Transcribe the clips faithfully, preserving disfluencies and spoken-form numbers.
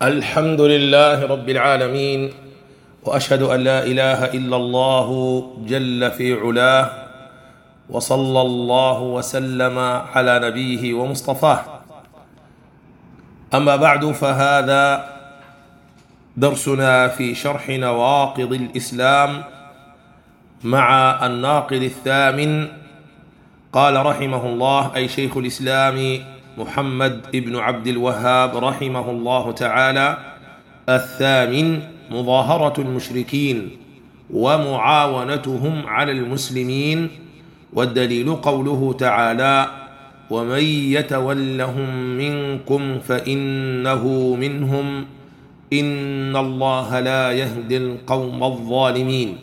الحمد لله رب العالمين، وأشهد أن لا إله إلا الله جل في علاه، وصلى الله وسلم على نبيه ومصطفاه. أما بعد، فهذا درسنا في شرح نواقض الإسلام مع الناقض الثامن. قال رحمه الله، أي شيخ الإسلام محمد ابن عبد الوهاب رحمه الله تعالى: الثامن مظاهرة المشركين ومعاونتهم على المسلمين، والدليل قوله تعالى: ومن يتولهم منكم فإنه منهم إن الله لا يهدي القوم الظالمين.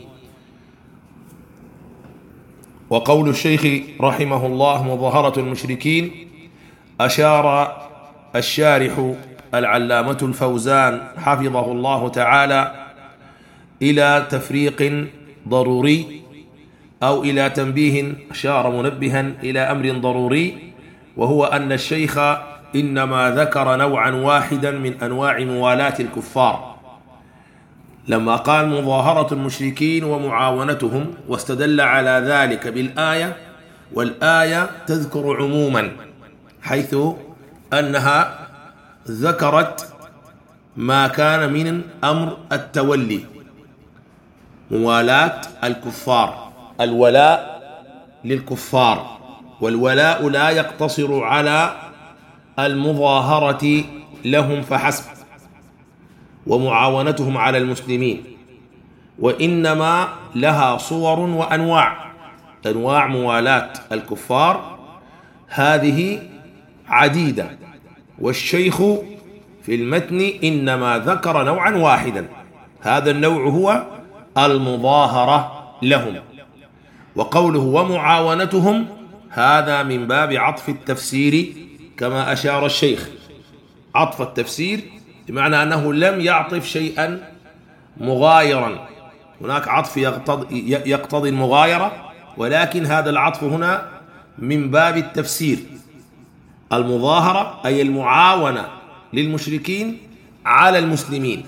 وقول الشيخ رحمه الله مظاهرة المشركين، أشار الشارح العلامة الفوزان حفظه الله تعالى إلى تفريق ضروري أو إلى تنبيه، أشار منبها إلى أمر ضروري، وهو أن الشيخ إنما ذكر نوعا واحدا من أنواع موالاة الكفار لما قال مظاهرة المشركين ومعاونتهم، واستدل على ذلك بالآية، والآية تذكر عموما، حيث أنها ذكرت ما كان من أمر التولي، موالاة الكفار، الولاء للكفار، والولاء لا يقتصر على المظاهرة لهم فحسب ومعاونتهم على المسلمين، وإنما لها صور وأنواع. أنواع موالاة الكفار هذه عديدة، والشيخ في المتن إنما ذكر نوعا واحدا، هذا النوع هو المظاهرة لهم. وقوله ومعاونتهم هذا من باب عطف التفسير كما أشار الشيخ، عطف التفسير بمعنى أنه لم يعطف شيئا مغايرا، هناك عطف يقتضي, يقتضي المغايرة، ولكن هذا العطف هنا من باب التفسير. المظاهرة أي المعاونة للمشركين على المسلمين.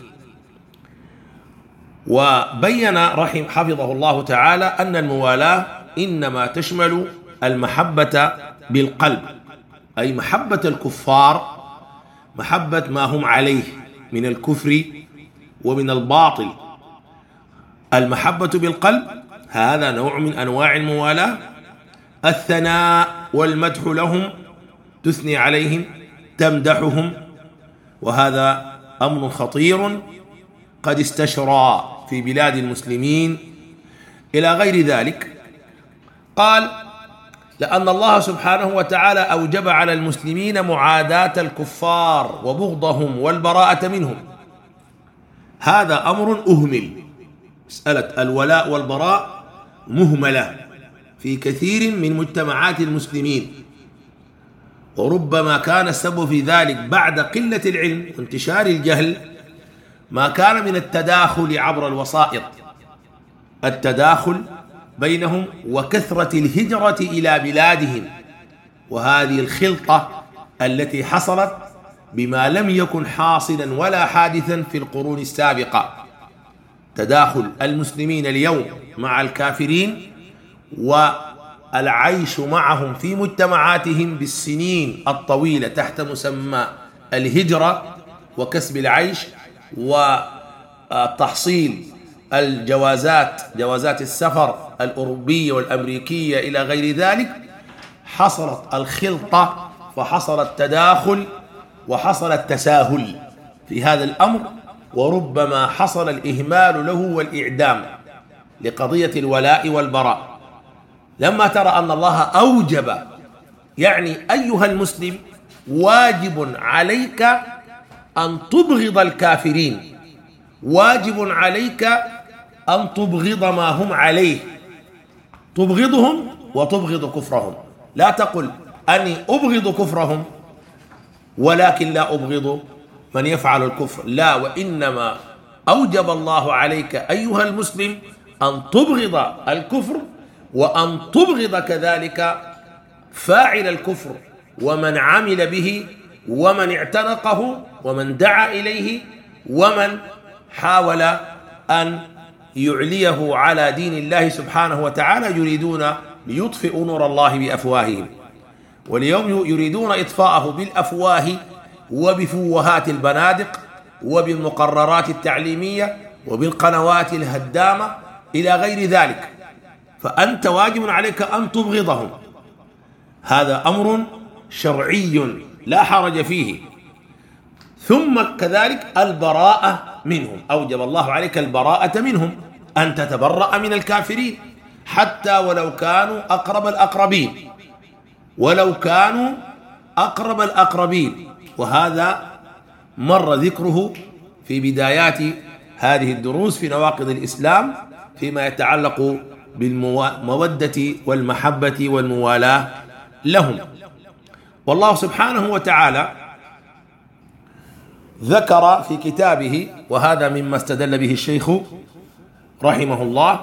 وبين رحم حفظه الله تعالى أن الموالاة إنما تشمل المحبة بالقلب، أي محبة الكفار، محبة ما هم عليه من الكفر ومن الباطل. المحبة بالقلب هذا نوع من أنواع الموالاة. الثناء والمدح لهم، تثني عليهم، تمدحهم، وهذا أمر خطير قد استشرى في بلاد المسلمين إلى غير ذلك. قال: لأن الله سبحانه وتعالى أوجب على المسلمين معاداة الكفار وبغضهم والبراءة منهم. هذا أمر أهمل، مسألة الولاء والبراء مهملة في كثير من مجتمعات المسلمين، وربما كان السبب في ذلك بعد قلة العلم وانتشار الجهل ما كان من التداخل عبر الوسائط، التداخل بينهم وكثرة الهجرة إلى بلادهم، وهذه الخلطة التي حصلت بما لم يكن حاصلا ولا حادثا في القرون السابقة، تداخل المسلمين اليوم مع الكافرين والعيش معهم في مجتمعاتهم بالسنين الطويلة تحت مسمى الهجرة وكسب العيش وتحصيل الجوازات، جوازات السفر الأوروبية والأمريكية إلى غير ذلك. حصلت الخلطة، فحصل التداخل، وحصل التساهل في هذا الأمر، وربما حصل الإهمال له والإعدام لقضية الولاء والبراء. لما ترى أن الله أوجب، يعني أيها المسلم واجب عليك أن تبغض الكافرين، واجب عليك أن تبغض ما هم عليه، تبغضهم وتبغض كفرهم. لا تقل أني أبغض كفرهم ولكن لا أبغض من يفعل الكفر، لا، وإنما أوجب الله عليك أيها المسلم أن تبغض الكفر، وأن تبغض كذلك فاعل الكفر ومن عمل به ومن اعتنقه ومن دعا إليه ومن حاول أن يعليه على دين الله سبحانه وتعالى، يريدون ليطفئوا نور الله بأفواههم، واليوم يريدون إطفاءه بالأفواه وبفوهات البنادق وبالمقررات التعليمية وبالقنوات الهدامة إلى غير ذلك. فأنت واجب عليك أن تبغضهم، هذا أمر شرعي لا حرج فيه. ثم كذلك البراءة منهم، أوجب الله عليك البراءة منهم، أن تتبرأ من الكافرين حتى ولو كانوا أقرب الأقربين، ولو كانوا أقرب الأقربين. وهذا مر ذكره في بدايات هذه الدروس في نواقض الإسلام فيما يتعلق بالمودة والمحبة والموالاة لهم. والله سبحانه وتعالى ذكر في كتابه، وهذا مما استدل به الشيخ رحمه الله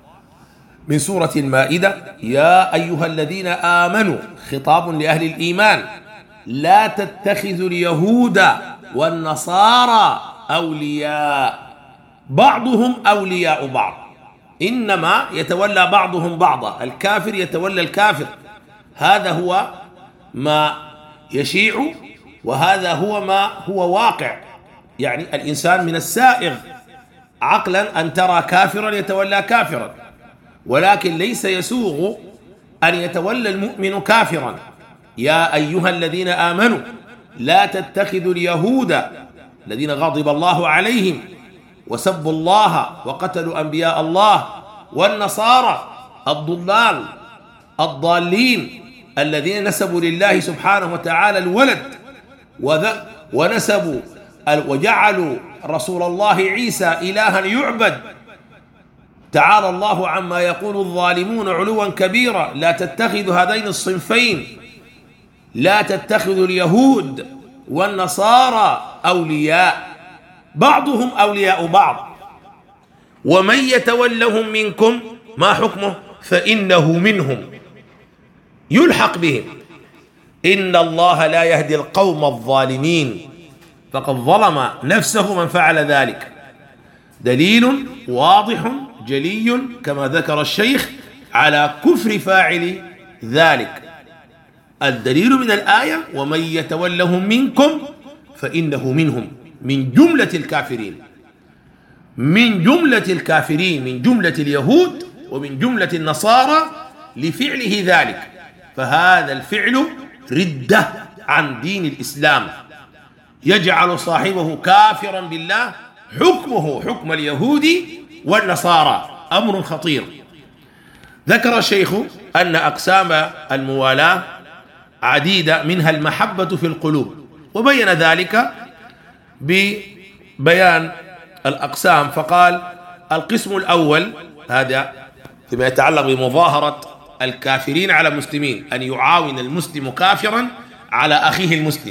من سورة المائدة: يا أيها الذين آمنوا، خطاب لأهل الإيمان، لا تتخذوا اليهود والنصارى أولياء بعضهم أولياء بعض، إنما يتولى بعضهم بعضا، الكافر يتولى الكافر. هذا هو ما يشيع، وهذا هو ما هو واقع. يعني الإنسان من السائغ عقلا أن ترى كافرا يتولى كافرا، ولكن ليس يسوغ أن يتولى المؤمن كافرا. يا أيها الذين آمنوا لا تتخذوا اليهود الذين غضب الله عليهم وسبوا الله وقتلوا أنبياء الله، والنصارى الضلال الضالين الذين نسبوا لله سبحانه وتعالى الولد ونسبوا وجعلوا رسول الله عيسى إلها يعبد. تعالى الله عما يقول الظالمون علوا كبيرا. لا تتخذوا هذين الصنفين، لا تتخذوا اليهود والنصارى أولياء بعضهم أولياء بعض، ومن يتولهم منكم ما حكمه؟ فإنه منهم، يلحق بهم. إن الله لا يهدي القوم الظالمين، فقد ظلم نفسه من فعل ذلك. دليل واضح جلي كما ذكر الشيخ على كفر فاعل ذلك. الدليل من الآية: ومن يتولهم منكم فإنه منهم، من جملة الكافرين، من جملة الكافرين، من جملة اليهود ومن جملة النصارى لفعله ذلك. فهذا الفعل ردة عن دين الإسلام، يجعل صاحبه كافرا بالله، حكمه حكم اليهود والنصارى، أمر خطير. ذكر الشيخ أن أقسام الموالاة عديدة، منها المحبة في القلوب، وبين ذلك ببيان الأقسام. فقال: القسم الأول، هذا فيما يتعلق بمظاهرة الكافرين على المسلمين، أن يعاون المسلم كافرا على أخيه المسلم،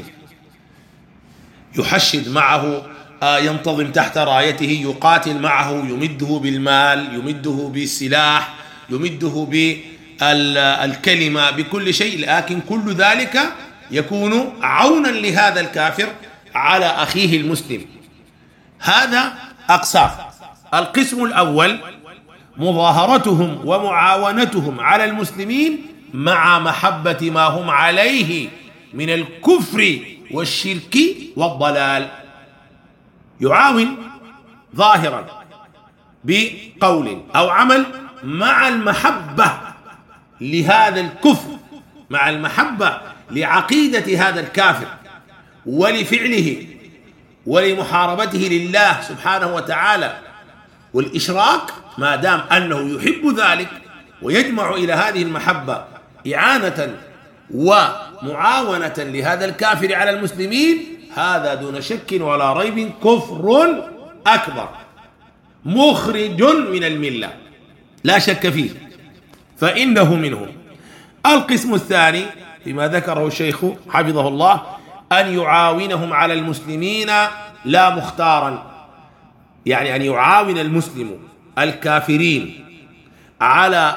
يحشد معه، ينتظم تحت رايته، يقاتل معه، يمده بالمال، يمده بالسلاح، يمده بالكلمة، بكل شيء، لكن كل ذلك يكون عونا لهذا الكافر على أخيه المسلم. هذا أقسام. القسم الأول مظاهرتهم ومعاونتهم على المسلمين مع محبة ما هم عليه من الكفر والشرك والضلال. يعاون ظاهرا بقول أو عمل مع المحبة لهذا الكفر، مع المحبة لعقيدة هذا الكافر ولفعله ولمحاربته لله سبحانه وتعالى والإشراك، ما دام أنه يحب ذلك ويجمع إلى هذه المحبة إعانة ومعاونة لهذا الكافر على المسلمين، هذا دون شك ولا ريب كفر أكبر مخرج من الملة لا شك فيه، فإنه منهم. القسم الثاني فيما ذكره الشيخ حفظه الله: أن يعاونهم على المسلمين لا مختارا، يعني أن يعاون المسلم الكافرين على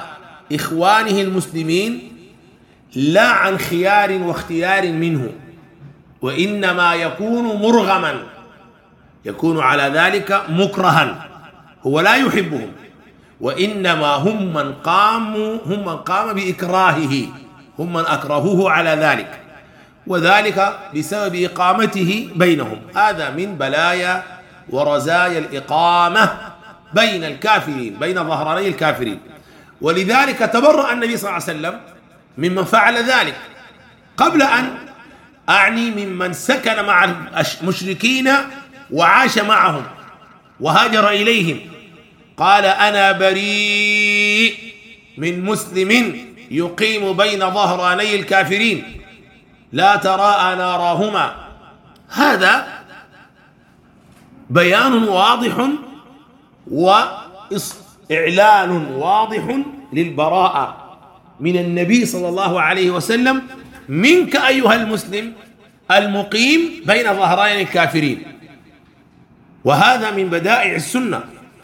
إخوانه المسلمين لا عن خيار واختيار منه، وإنما يكون مرغما، يكون على ذلك مكرها، هو لا يحبهم، وإنما هم من قاموا هم من قام بإكراهه، هم من أكرهوه على ذلك، وذلك بسبب إقامته بينهم. هذا من بلايا ورزايا الإقامة بين الكافرين، بين ظهراني الكافرين. ولذلك تبرأ النبي صلى الله عليه وسلم ممن فعل ذلك، قبل أن أعني ممن سكن مع المشركين وعاش معهم وهاجر إليهم. قال: أنا بريء من مسلم يقيم بين ظهراني الكافرين لا تراءى نارهما. هذا بيان واضح وإعلان واضح للبراءة من النبي صلى الله عليه وسلم منك أيها المسلم المقيم بين ظهراني الكافرين. وهذا من بدائع السنة،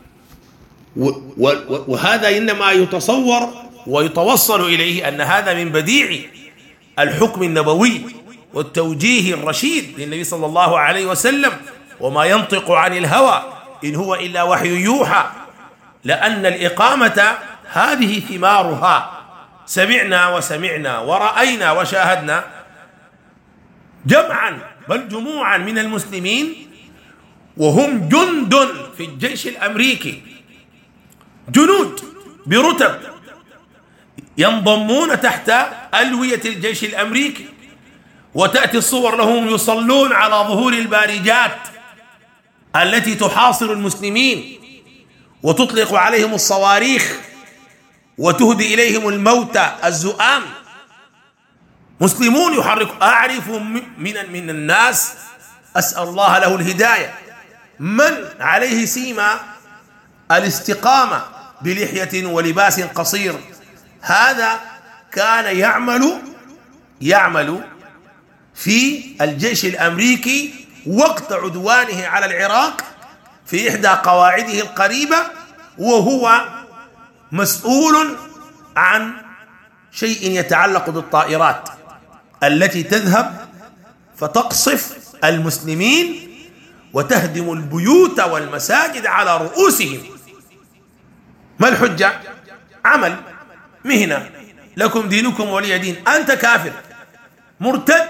وهذا إنما يتصور ويتوصل إليه أن هذا من بديع الحكم النبوي والتوجيه الرشيد للنبي صلى الله عليه وسلم، وما ينطق عن الهوى إن هو إلا وحي يوحى. لأن الإقامة هذه ثمارها، سمعنا وسمعنا ورأينا وشاهدنا جمعا بل جموعا من المسلمين وهم جند في الجيش الأمريكي، جنود برتب ينضمون تحت ألوية الجيش الأمريكي، وتأتي الصور لهم يصلون على ظهور البارجات التي تحاصر المسلمين وتطلق عليهم الصواريخ وتهدي إليهم الموتى الزؤام. مسلمون يحرك. أعرف من من الناس، أسأل الله له الهداية، من عليه سيما الاستقامة بلحية ولباس قصير، هذا كان يعمل يعمل في الجيش الأمريكي وقت عدوانه على العراق في إحدى قواعده القريبة، وهو مسؤول عن شيء يتعلق بالطائرات التي تذهب فتقصف المسلمين وتهدم البيوت والمساجد على رؤوسهم. ما الحجة؟ عمل، مهنة، لكم دينكم ولي دين. أنت كافر مرتد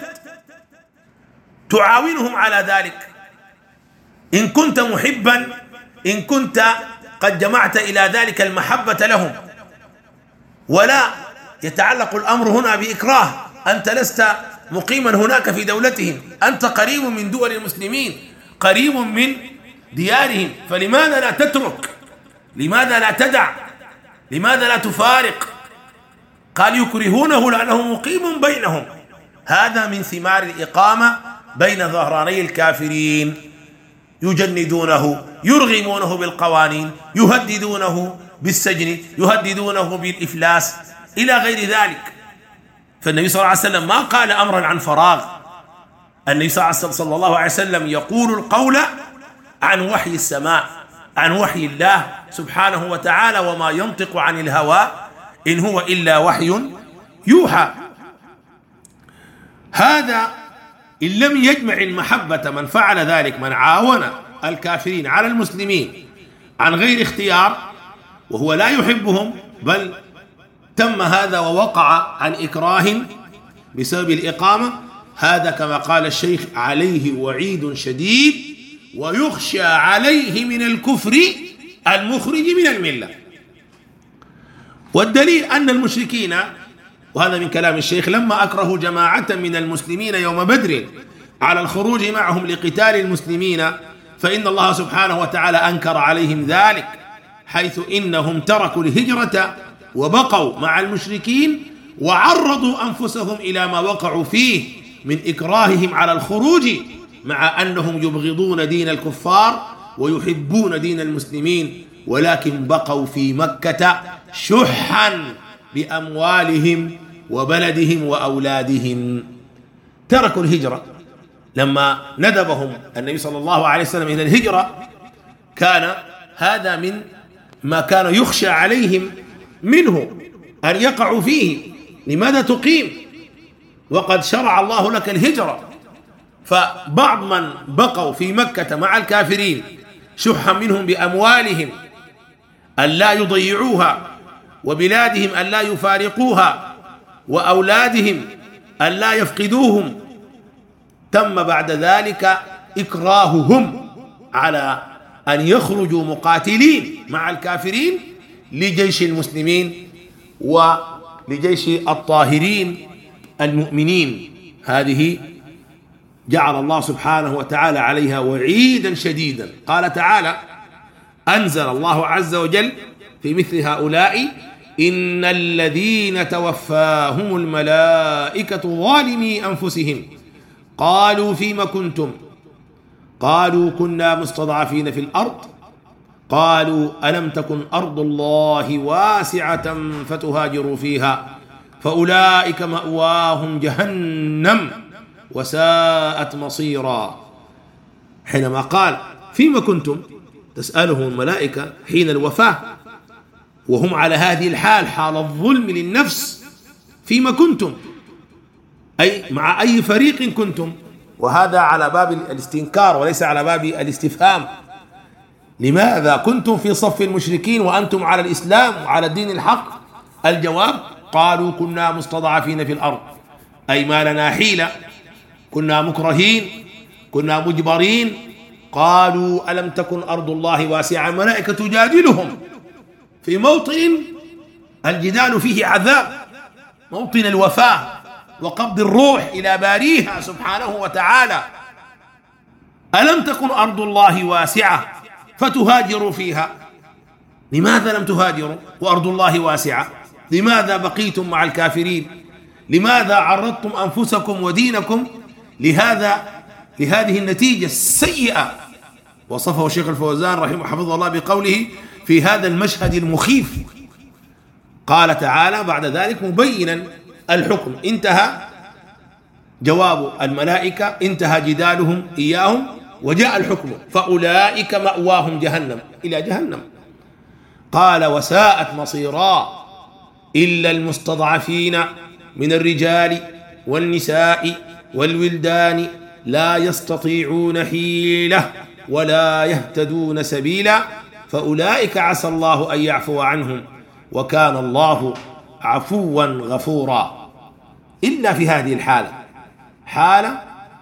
تعاونهم على ذلك. إن كنت محبا، إن كنت قد جمعت إلى ذلك المحبة لهم، ولا يتعلق الأمر هنا بإكراه، أنت لست مقيما هناك في دولتهم، أنت قريب من دول المسلمين، قريب من ديارهم، فلماذا لا تترك؟ لماذا لا تدع؟ لماذا لا تفارق؟ قال: يكرهونه لأنه مقيم بينهم. هذا من ثمار الإقامة بين ظهراني الكافرين، يجندونه، يرغمونه بالقوانين، يهددونه بالسجن، يهددونه بالإفلاس إلى غير ذلك. فالنبي صلى الله عليه وسلم ما قال أمرا عن فراغ، النبي صلى الله عليه وسلم يقول القول عن وحي السماء، عن وحي الله سبحانه وتعالى، وما ينطق عن الهوى إن هو إلا وحي يوحى. هذا إن لم يجمع المحبة من فعل ذلك، من عاون الكافرين على المسلمين عن غير اختيار وهو لا يحبهم، بل تم هذا ووقع عن إكراه بسبب الإقامة، هذا كما قال الشيخ عليه وعيد شديد، ويخشى عليه من الكفر المخرج من الملة. والدليل أن المشركين، وهذا من كلام الشيخ، لما أكرهوا جماعة من المسلمين يوم بدر على الخروج معهم لقتال المسلمين، فإن الله سبحانه وتعالى أنكر عليهم ذلك، حيث إنهم تركوا الهجرة وبقوا مع المشركين وعرضوا أنفسهم إلى ما وقعوا فيه من إكراههم على الخروج، مع أنهم يبغضون دين الكفار ويحبون دين المسلمين، ولكن بقوا في مكة شحا بأموالهم وبلدهم وأولادهم. تركوا الهجرة لما ندبهم النبي صلى الله عليه وسلم إلى الهجرة، كان هذا من ما كان يخشى عليهم منه أن يقعوا فيه. لماذا تقيم وقد شرع الله لك الهجرة؟ فبعض من بقوا في مكة مع الكافرين شحا منهم بأموالهم ألا يضيعوها، وبلادهم ألا يفارقوها، وأولادهم ألا يفقدوهم، تم بعد ذلك إكراههم على أن يخرجوا مقاتلين مع الكافرين لجيش المسلمين ولجيش الطاهرين المؤمنين. هذه جعل الله سبحانه وتعالى عليها وعيدا شديدا. قال تعالى: أنزل الله عز وجل في مثل هؤلاء: إن الذين توفاهم الملائكة ظالمي أنفسهم قالوا فيم كنتم قالوا كنا مستضعفين في الأرض قالوا ألم تكن أرض الله واسعة فتهاجروا فيها فأولئك مأواهم جهنم وساءت مصيرا. حينما قال فيما كنتم تسألهم الملائكة حين الوفاة وهم على هذه الحال، حال الظلم للنفس، فيما كنتم أي مع أي فريق كنتم، وهذا على باب الاستنكار وليس على باب الاستفهام. لماذا كنتم في صف المشركين وأنتم على الإسلام وعلى الدين الحق؟ الجواب: قالوا كنا مستضعفين في الأرض، أي ما لنا حيلة، كنا مكرهين، كنا مجبرين. قالوا ألم تكن أرض الله واسعة. الملائكة تجادلهم في موطن الجدال فيه عذاب، موطن الوفاة وقبض الروح إلى باريها سبحانه وتعالى. ألم تكن أرض الله واسعة فتهاجروا فيها؟ لماذا لم تهاجروا وأرض الله واسعة؟ لماذا بقيتم مع الكافرين؟ لماذا عرضتم أنفسكم ودينكم لهذا لهذه النتيجة السيئة؟ وصفه الشيخ الفوزان رحمه حفظه الله بقوله في هذا المشهد المخيف. قال تعالى بعد ذلك مبينا الحكم: انتهى جواب الملائكة، انتهى جدالهم إياهم، وجاء الحكم: فأولئك مأواهم جهنم، إلى جهنم. قال: وساءت مصيرا إلا المستضعفين من الرجال والنساء والولدان لا يستطيعون حيلة ولا يهتدون سبيلا فأولئك عسى الله أن يعفو عنهم وكان الله عفوا غفورا. إلا في هذه الحالة، حالة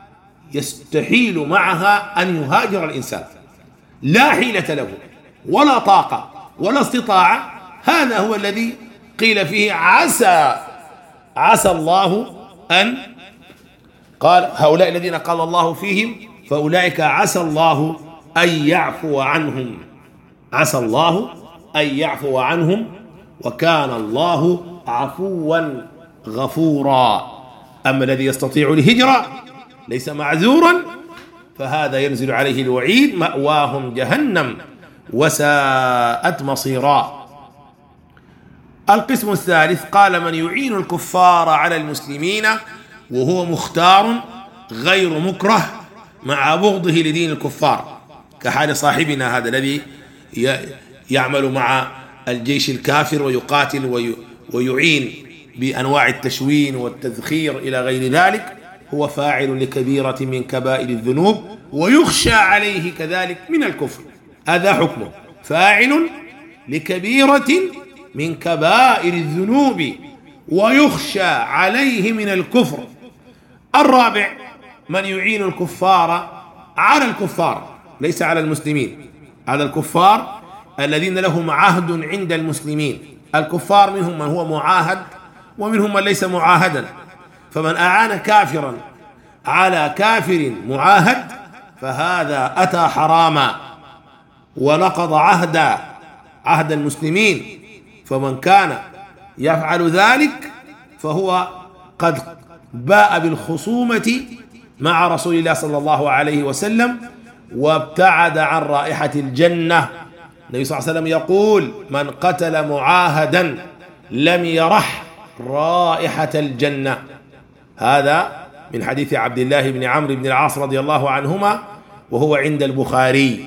يستحيل معها أن يهاجر الإنسان، لا حيلة له ولا طاقة ولا استطاعة، هذا هو الذي قيل فيه عسى عسى الله أن، قال هؤلاء الذين قال الله فيهم فأولئك عسى الله أن يعفو عنهم، عسى الله أن يعفو عنهم وكان الله عفوا غفورا. أما الذي يستطيع الهجرة ليس معذورا فهذا ينزل عليه الوعيد: مأواهم جهنم وساءت مصيرا. القسم الثالث قال: من يعين الكفار على المسلمين وهو مختار غير مكره مع بغضه لدين الكفار، كحال صاحبنا هذا الذي يعمل مع الجيش الكافر ويقاتل ويعين بأنواع التشوين والتذخير إلى غير ذلك، هو فاعل لكبيرة من كبائر الذنوب ويخشى عليه كذلك من الكفر. هذا حكمه: فاعل لكبيرة من كبائر الذنوب ويخشى عليه من الكفر. الرابع: من يعين الكفار على الكفار، ليس على المسلمين، على الكفار الذين لهم عهد عند المسلمين. الكفار منهم من هو معاهد ومنهم من ليس معاهدا، فمن أعان كافرا على كافر معاهد فهذا أتى حراما ونقض عهد عهد المسلمين. فمن كان يفعل ذلك فهو قد باء بالخصومة مع رسول الله صلى الله عليه وسلم وابتعد عن رائحة الجنة. النبي صلى الله عليه وسلم يقول: من قتل معاهدا لم يرح رائحة الجنة. هذا من حديث عبد الله بن عمرو بن العاص رضي الله عنهما، وهو عند البخاري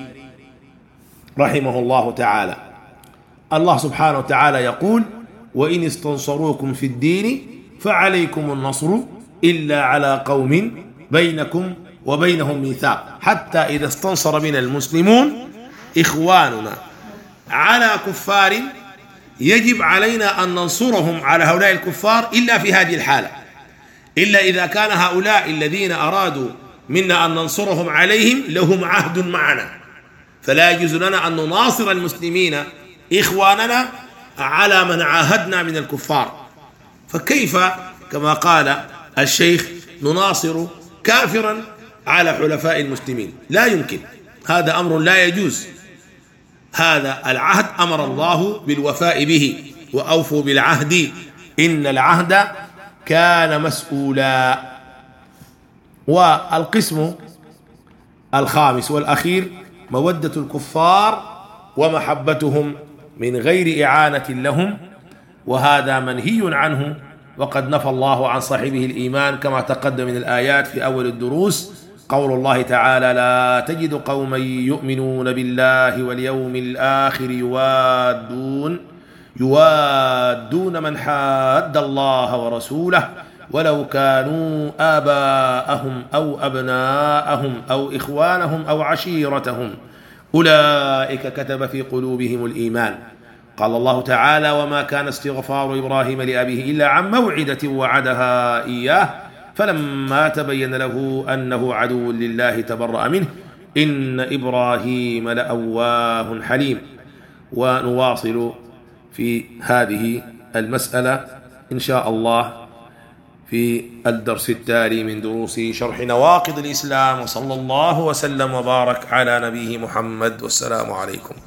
رحمه الله تعالى. الله سبحانه وتعالى يقول: وإن استنصروكم في الدين فعليكم النصر إلا على قوم بينكم وبينهم ميثاق، حتى إذا استنصر بنا المسلمون إخواننا على كفار يجب علينا أن ننصرهم على هؤلاء الكفار إلا في هذه الحالة، إلا إذا كان هؤلاء الذين أرادوا منا أن ننصرهم عليهم لهم عهد معنا، فلا يجوز لنا أن نناصر المسلمين إخواننا على من عاهدنا من الكفار. فكيف كما قال الشيخ نناصر كافرا على حلفاء المسلمين؟ لا يمكن، هذا أمر لا يجوز. هذا العهد أمر الله بالوفاء به، وأوفوا بالعهد إن العهد كان مسؤولا. والقسم الخامس والأخير مودة الكفار ومحبتهم من غير إعانة لهم، وهذا منهي عنه، وقد نفى الله عن صاحبه الإيمان كما تقدم من الآيات في أول الدروس. قول الله تعالى: لا تجد قوما يؤمنون بالله واليوم الآخر يوادون يوادون من حاد الله ورسوله ولو كانوا آباءهم أو أبناءهم أو إخوانهم أو عشيرتهم أولئك كتب في قلوبهم الإيمان. قال الله تعالى: وما كان استغفار إبراهيم لأبيه إلا عن موعدة وعدها إياه فلما تبين له أنه عدو لله تبرأ منه إن إبراهيم لأواه حليم. ونواصل في هذه المسألة إن شاء الله في الدرس التالي من دروس شرح نواقض الإسلام، وصلى الله وسلم وبارك على نبيه محمد، والسلام عليكم.